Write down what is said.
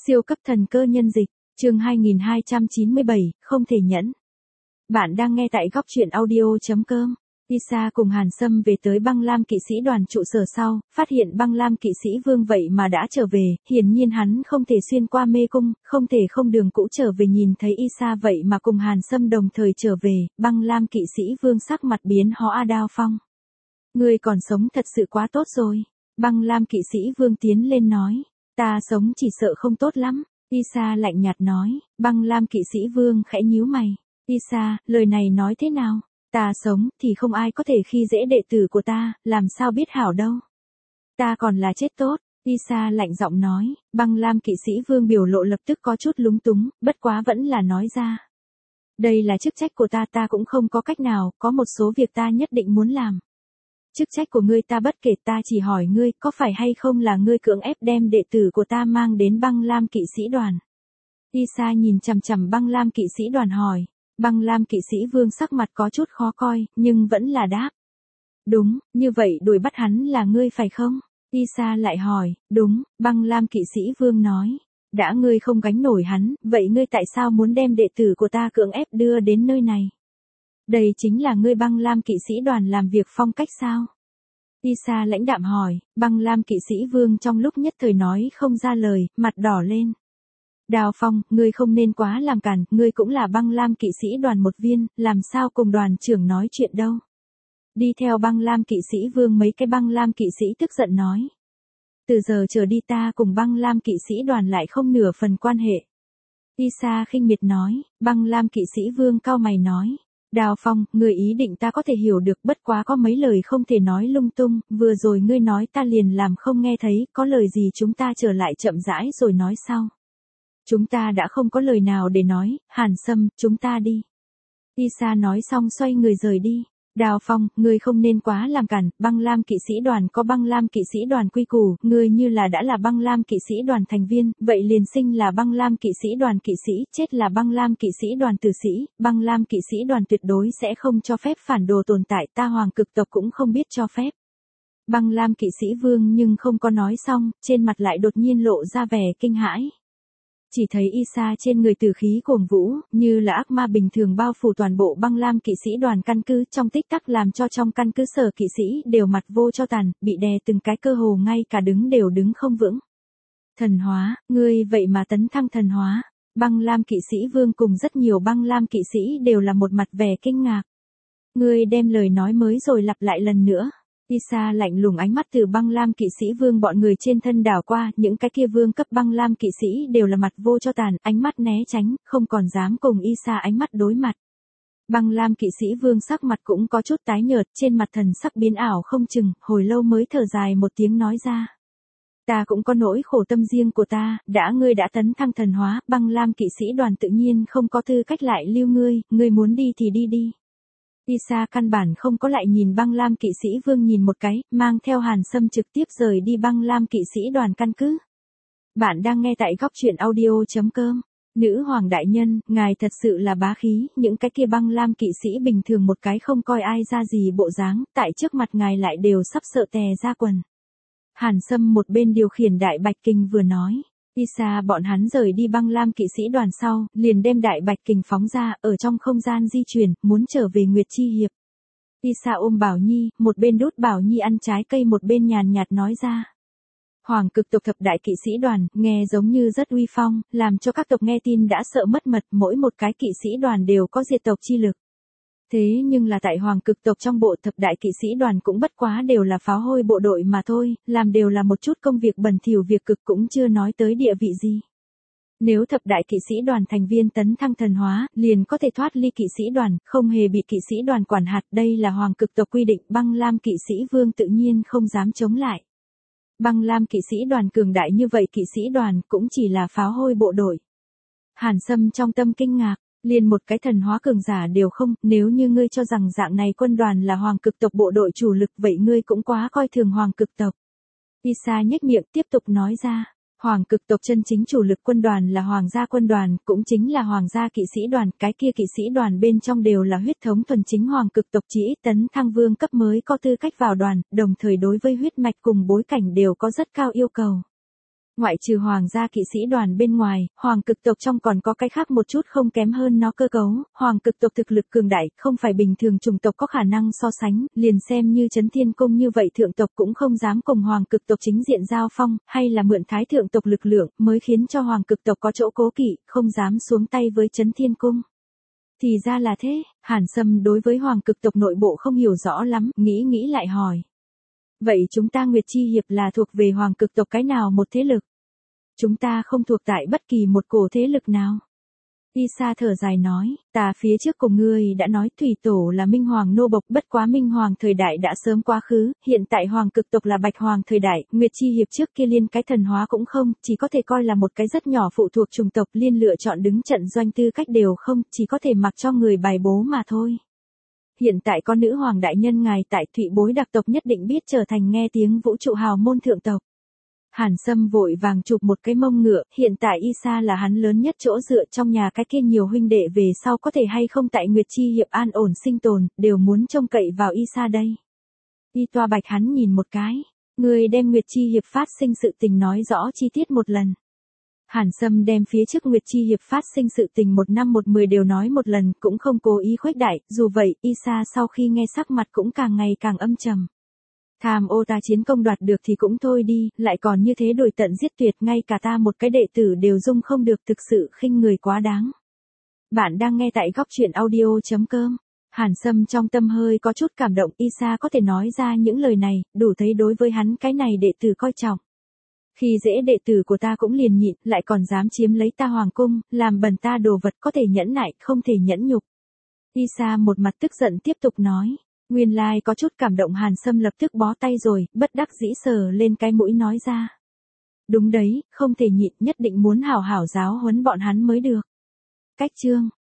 Siêu cấp thần cơ nhân dịch, chương 2297, không thể nhẫn. Bạn đang nghe tại góc truyện audio.com. Isa cùng Hàn Sâm về tới Băng Lam kỵ sĩ đoàn trụ sở sau, phát hiện Băng Lam kỵ sĩ Vương vậy mà đã trở về, hiển nhiên hắn không thể xuyên qua mê cung, không thể không đường cũ trở về. Nhìn thấy Isa vậy mà cùng Hàn Sâm đồng thời trở về, Băng Lam kỵ sĩ Vương sắc mặt biến hóa. Đao Phong, ngươi còn sống thật sự quá tốt rồi. Băng Lam kỵ sĩ Vương tiến lên nói, ta sống chỉ sợ không tốt lắm. Isa lạnh nhạt nói. Băng Lam kỵ sĩ Vương khẽ nhíu mày. Isa, lời này nói thế nào? Ta sống thì không ai có thể khi dễ đệ tử của ta, làm sao biết hảo đâu. Ta còn là chết tốt. Isa lạnh giọng nói. Băng Lam kỵ sĩ Vương biểu lộ lập tức có chút lúng túng, bất quá vẫn là nói ra. Đây là chức trách của ta, ta cũng không có cách nào, có một số việc ta nhất định muốn làm. Chức trách của ngươi ta bất kể, ta chỉ hỏi ngươi có phải hay không là ngươi cưỡng ép đem đệ tử của ta mang đến Băng Lam kỵ sĩ đoàn. Isa nhìn chằm chằm Băng Lam kỵ sĩ đoàn hỏi. Băng Lam kỵ sĩ Vương sắc mặt có chút khó coi, nhưng vẫn là đáp. Đúng, như vậy đuổi bắt hắn là ngươi phải không? Isa lại hỏi. Đúng, Băng Lam kỵ sĩ Vương nói. Đã ngươi không gánh nổi hắn, vậy ngươi tại sao muốn đem đệ tử của ta cưỡng ép đưa đến nơi này? Đây chính là ngươi Băng Lam kỵ sĩ đoàn làm việc phong cách sao? Isa lãnh đạm hỏi. Băng Lam kỵ sĩ Vương trong lúc nhất thời nói không ra lời, mặt đỏ lên. Đao Phong, ngươi không nên quá làm cản, ngươi cũng là Băng Lam kỵ sĩ đoàn một viên, làm sao cùng đoàn trưởng nói chuyện đâu. Đi theo Băng Lam kỵ sĩ Vương mấy cái Băng Lam kỵ sĩ tức giận nói. Từ giờ trở đi ta cùng Băng Lam kỵ sĩ đoàn lại không nửa phần quan hệ. Isa khinh miệt nói. Băng Lam kỵ sĩ Vương cau mày nói. Đao Phong, ngươi ý định ta có thể hiểu được, bất quá có mấy lời không thể nói lung tung, vừa rồi ngươi nói ta liền làm không nghe thấy, có lời gì chúng ta trở lại chậm rãi rồi nói sau. Chúng ta đã không có lời nào để nói, Hàn Sâm, chúng ta đi. Isa nói xong xoay người rời đi. Đao Phong, ngươi không nên quá làm cản, Băng Lam kỵ sĩ đoàn có Băng Lam kỵ sĩ đoàn quy củ, ngươi như là đã là Băng Lam kỵ sĩ đoàn thành viên, vậy liền sinh là Băng Lam kỵ sĩ đoàn kỵ sĩ, chết là Băng Lam kỵ sĩ đoàn tử sĩ, Băng Lam kỵ sĩ đoàn tuyệt đối sẽ không cho phép phản đồ tồn tại, ta Hoàng Cực tộc cũng không biết cho phép. Băng Lam kỵ sĩ Vương nhưng không có nói xong, trên mặt lại đột nhiên lộ ra vẻ kinh hãi. Chỉ thấy Isa trên người tử khí cuồng vũ, như là ác ma bình thường bao phủ toàn bộ Băng Lam kỵ sĩ đoàn căn cứ, trong tích tắc làm cho trong căn cứ sở kỵ sĩ đều mặt vô cho tàn, bị đè từng cái, cơ hồ ngay cả đứng đều đứng không vững. Thần hóa, ngươi vậy mà tấn thăng thần hóa. Băng Lam kỵ sĩ Vương cùng rất nhiều Băng Lam kỵ sĩ đều là một mặt vẻ kinh ngạc. Ngươi đem lời nói mới rồi lặp lại lần nữa. Isa lạnh lùng ánh mắt từ Băng Lam kỵ sĩ Vương bọn người trên thân đảo qua, những cái kia vương cấp Băng Lam kỵ sĩ đều là mặt vô cho tàn, ánh mắt né tránh, không còn dám cùng Isa ánh mắt đối mặt. Băng Lam kỵ sĩ Vương sắc mặt cũng có chút tái nhợt, trên mặt thần sắc biến ảo không chừng, hồi lâu mới thở dài một tiếng nói ra. Ta cũng có nỗi khổ tâm riêng của ta, ngươi đã tấn thăng thần hóa, Băng Lam kỵ sĩ đoàn tự nhiên không có tư cách lại lưu ngươi muốn đi thì đi đi. Isa căn bản không có lại nhìn Băng Lam kỵ sĩ Vương nhìn một cái, mang theo Hàn Sâm trực tiếp rời đi Băng Lam kỵ sĩ đoàn căn cứ. Bạn đang nghe tại góc truyện audio.com. Nữ hoàng đại nhân, ngài thật sự là bá khí, những cái kia Băng Lam kỵ sĩ bình thường một cái không coi ai ra gì bộ dáng, tại trước mặt ngài lại đều sắp sợ tè ra quần. Hàn Sâm một bên điều khiển Đại Bạch Kình vừa nói. Isa bọn hắn rời đi Băng Lam kỵ sĩ đoàn sau, liền đem Đại Bạch Kình phóng ra, ở trong không gian di chuyển, muốn trở về Nguyệt Chi Hiệp. Isa ôm Bảo Nhi, một bên đút Bảo Nhi ăn trái cây một bên nhàn nhạt nói ra. Hoàng Cực tộc thập đại kỵ sĩ đoàn, nghe giống như rất uy phong, làm cho các tộc nghe tin đã sợ mất mật, mỗi một cái kỵ sĩ đoàn đều có diệt tộc chi lực. Thế nhưng là tại Hoàng Cực tộc trong bộ thập đại kỵ sĩ đoàn cũng bất quá đều là pháo hôi bộ đội mà thôi, làm đều là một chút công việc bẩn thỉu việc cực cũng chưa nói tới địa vị gì. Nếu thập đại kỵ sĩ đoàn thành viên tấn thăng thần hóa, liền có thể thoát ly kỵ sĩ đoàn, không hề bị kỵ sĩ đoàn quản hạt, đây là Hoàng Cực tộc quy định, Băng Lam kỵ sĩ Vương tự nhiên không dám chống lại. Băng Lam kỵ sĩ đoàn cường đại như vậy, kỵ sĩ đoàn cũng chỉ là pháo hôi bộ đội. Hàn Sâm trong tâm kinh ngạc. Liền một cái thần hóa cường giả đều không, nếu như ngươi cho rằng dạng này quân đoàn là Hoàng Cực tộc bộ đội chủ lực, vậy ngươi cũng quá coi thường Hoàng Cực tộc. Isa nhếch miệng tiếp tục nói ra, Hoàng Cực tộc chân chính chủ lực quân đoàn là Hoàng gia quân đoàn, cũng chính là Hoàng gia kỵ sĩ đoàn, cái kia kỵ sĩ đoàn bên trong đều là huyết thống thuần chính Hoàng Cực tộc, chỉ ít tấn thăng vương cấp mới có tư cách vào đoàn, đồng thời đối với huyết mạch cùng bối cảnh đều có rất cao yêu cầu. Ngoại trừ hoàng gia kỵ sĩ đoàn bên ngoài, hoàng cực tộc trong còn có cái khác một chút không kém hơn nó cơ cấu, hoàng cực tộc thực lực cường đại, không phải bình thường chủng tộc có khả năng so sánh, liền xem như Chấn Thiên Cung như vậy thượng tộc cũng không dám cùng hoàng cực tộc chính diện giao phong, hay là mượn thái thượng tộc lực lượng, mới khiến cho hoàng cực tộc có chỗ cố kỵ, không dám xuống tay với Chấn Thiên Cung. Thì ra là thế, Hàn Sâm đối với hoàng cực tộc nội bộ không hiểu rõ lắm, nghĩ lại hỏi. Vậy chúng ta Nguyệt Chi Hiệp là thuộc về hoàng cực tộc cái nào một thế lực? Chúng ta không thuộc tại bất kỳ một cổ thế lực nào. Isa thở dài nói, ta phía trước cùng ngươi đã nói thủy tổ là Minh Hoàng nô bộc, bất quá Minh Hoàng thời đại đã sớm quá khứ, hiện tại hoàng cực tộc là Bạch Hoàng thời đại, Nguyệt Chi Hiệp trước kia liên cái thần hóa cũng không, chỉ có thể coi là một cái rất nhỏ phụ thuộc chủng tộc, liên lựa chọn đứng trận doanh tư cách đều không, chỉ có thể mặc cho người bài bố mà thôi. Hiện tại có nữ hoàng đại nhân ngài tại Thụy Bối đặc tộc nhất định biết trở thành nghe tiếng vũ trụ hào môn thượng tộc. Hàn Sâm vội vàng chụp một cái mông ngựa, hiện tại Isa là hắn lớn nhất chỗ dựa trong nhà, cái kia nhiều huynh đệ về sau có thể hay không tại Nguyệt Chi Hiệp an ổn sinh tồn, đều muốn trông cậy vào Isa đây. Y Toa Bạch hắn nhìn một cái, người đem Nguyệt Chi Hiệp phát sinh sự tình nói rõ chi tiết một lần. Hàn Sâm đem phía trước Nguyệt Chi Hiệp phát sinh sự tình 1 năm 1 10 đều nói một lần, cũng không cố ý khuếch đại, dù vậy, Isa sau khi nghe sắc mặt cũng càng ngày càng âm trầm. Tham ô ta chiến công đoạt được thì cũng thôi đi, lại còn như thế đuổi tận giết tuyệt, ngay cả ta một cái đệ tử đều dung không được, thực sự khinh người quá đáng. Bạn đang nghe tại góc truyện audio.com. Hàn Sâm trong tâm hơi có chút cảm động, Isa có thể nói ra những lời này, đủ thấy đối với hắn cái này đệ tử coi trọng. Khi dễ đệ tử của ta cũng liền nhịn, lại còn dám chiếm lấy ta hoàng cung, làm bẩn ta đồ vật, có thể nhẫn nại, không thể nhẫn nhục. Isa một mặt tức giận tiếp tục nói. Nguyên lai có chút cảm động, Hàn Sâm lập tức bó tay rồi, bất đắc dĩ sờ lên cái mũi nói ra. Đúng đấy, không thể nhịn, nhất định muốn hảo hảo giáo huấn bọn hắn mới được. Cách chương